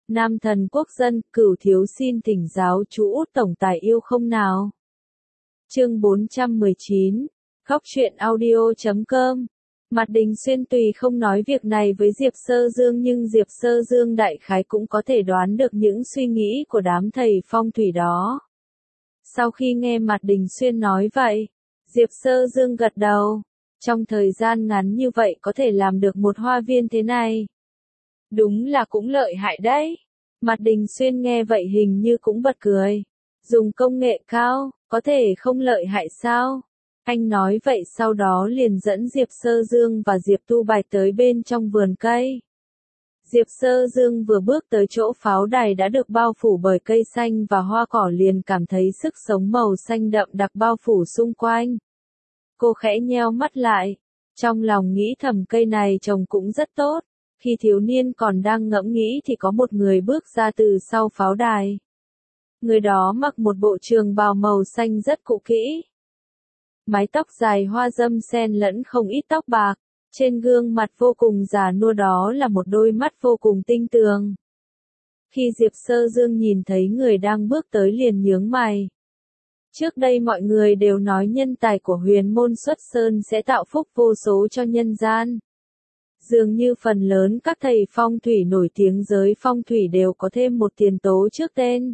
Nam thần quốc dân, Cửu thiếu xin thỉnh giáo chú Út tổng tài yêu không nào. Chương 419, Góc truyện audio.com. Mạt Đình Xuyên tùy không nói việc này với Diệp Sơ Dương, nhưng Diệp Sơ Dương đại khái cũng có thể đoán được những suy nghĩ của đám thầy phong thủy đó. Sau khi nghe Mạt Đình Xuyên nói vậy, Diệp Sơ Dương gật đầu. Trong thời gian ngắn như vậy có thể làm được một hoa viên thế này. Đúng là cũng lợi hại đấy. Mạt Đình Xuyên nghe vậy hình như cũng bật cười. Dùng công nghệ cao, có thể không lợi hại sao? Anh nói vậy sau đó liền dẫn Diệp Sơ Dương và Diệp Tu Bạch tới bên trong vườn cây. Diệp Sơ Dương vừa bước tới chỗ pháo đài đã được bao phủ bởi cây xanh và hoa cỏ liền cảm thấy sức sống màu xanh đậm đặc bao phủ xung quanh. Cô khẽ nheo mắt lại, trong lòng nghĩ thầm cây này trồng cũng rất tốt. Khi thiếu niên còn đang ngẫm nghĩ thì có một người bước ra từ sau pháo đài. Người đó mặc một bộ trường bào màu xanh rất cũ kỹ. Mái tóc dài hoa râm xen lẫn không ít tóc bạc, trên gương mặt vô cùng già nua đó là một đôi mắt vô cùng tinh tường. Khi Diệp Sơ Dương nhìn thấy người đang bước tới liền nhướng mày. Trước đây mọi người đều nói nhân tài của huyền môn xuất sơn sẽ tạo phúc vô số cho nhân gian. Dường như phần lớn các thầy phong thủy nổi tiếng giới phong thủy đều có thêm một tiền tố trước tên.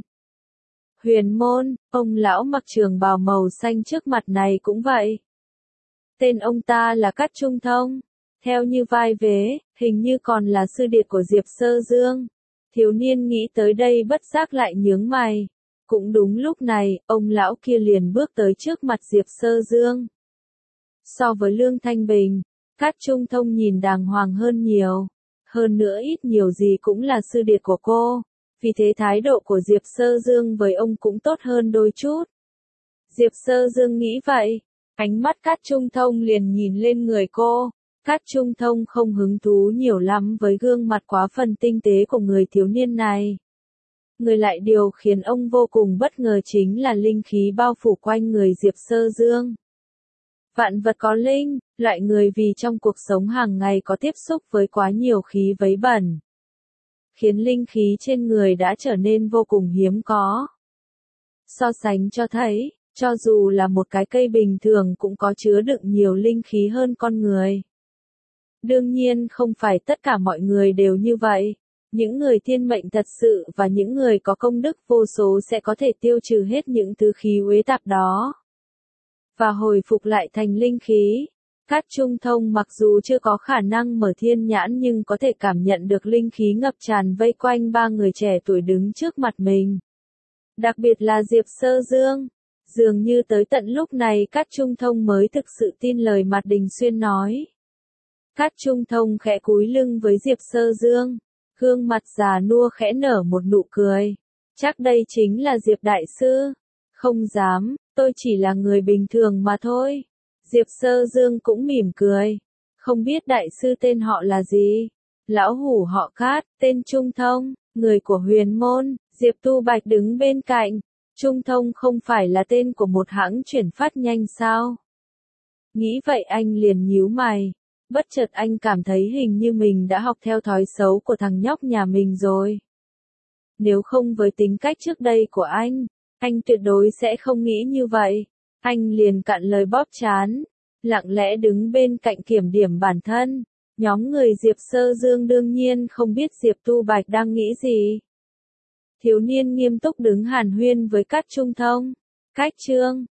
Huyền môn, ông lão mặc trường bào màu xanh trước mặt này cũng vậy. Tên ông ta là Cát Trung Thông. Theo như vai vế, hình như còn là sư điệt của Diệp Sơ Dương. Thiếu niên nghĩ tới đây bất giác lại nhướng mày. Cũng đúng lúc này, ông lão kia liền bước tới trước mặt Diệp Sơ Dương. So với Lương Thanh Bình, Cát Trung Thông nhìn đàng hoàng hơn nhiều. Hơn nữa ít nhiều gì cũng là sư điệt của cô. Vì thế thái độ của Diệp Sơ Dương với ông cũng tốt hơn đôi chút. Diệp Sơ Dương nghĩ vậy. Ánh mắt Cát Trung Thông liền nhìn lên người cô. Cát Trung Thông không hứng thú nhiều lắm với gương mặt quá phần tinh tế của người thiếu niên này. Người lại điều khiến ông vô cùng bất ngờ chính là linh khí bao phủ quanh người Diệp Sơ Dương. Vạn vật có linh, loại người vì trong cuộc sống hàng ngày có tiếp xúc với quá nhiều khí vấy bẩn, khiến linh khí trên người đã trở nên vô cùng hiếm có. So sánh cho thấy, cho dù là một cái cây bình thường cũng có chứa đựng nhiều linh khí hơn con người. Đương nhiên không phải tất cả mọi người đều như vậy. Những người thiên mệnh thật sự và những người có công đức vô số sẽ có thể tiêu trừ hết những thứ khí uế tạp đó và hồi phục lại thành linh khí. Cát Trung Thông mặc dù chưa có khả năng mở thiên nhãn nhưng có thể cảm nhận được linh khí ngập tràn vây quanh ba người trẻ tuổi đứng trước mặt mình. Đặc biệt là Diệp Sơ Dương. Dường như tới tận lúc này Cát Trung Thông mới thực sự tin lời Mạt Đình Xuyên nói. Cát Trung Thông khẽ cúi lưng với Diệp Sơ Dương. Gương mặt già nua khẽ nở một nụ cười. Chắc đây chính là Diệp Đại Sư. Không dám, tôi chỉ là người bình thường mà thôi. Diệp Sơ Dương cũng mỉm cười. Không biết Đại Sư tên họ là gì? Lão hủ họ Cát, tên Trung Thông, người của huyền môn. Diệp Tu Bạch đứng bên cạnh. Trung Thông không phải là tên của một hãng chuyển phát nhanh sao? Nghĩ vậy anh liền nhíu mày. Bất chợt anh cảm thấy hình như mình đã học theo thói xấu của thằng nhóc nhà mình rồi. Nếu không với tính cách trước đây của anh tuyệt đối sẽ không nghĩ như vậy. Anh liền cạn lời bóp trán, lặng lẽ đứng bên cạnh kiểm điểm bản thân. Nhóm người Diệp Sơ Dương đương nhiên không biết Diệp Tu Bạch đang nghĩ gì. Thiếu niên nghiêm túc đứng hàn huyên với Cát Trung Thông. Cách chương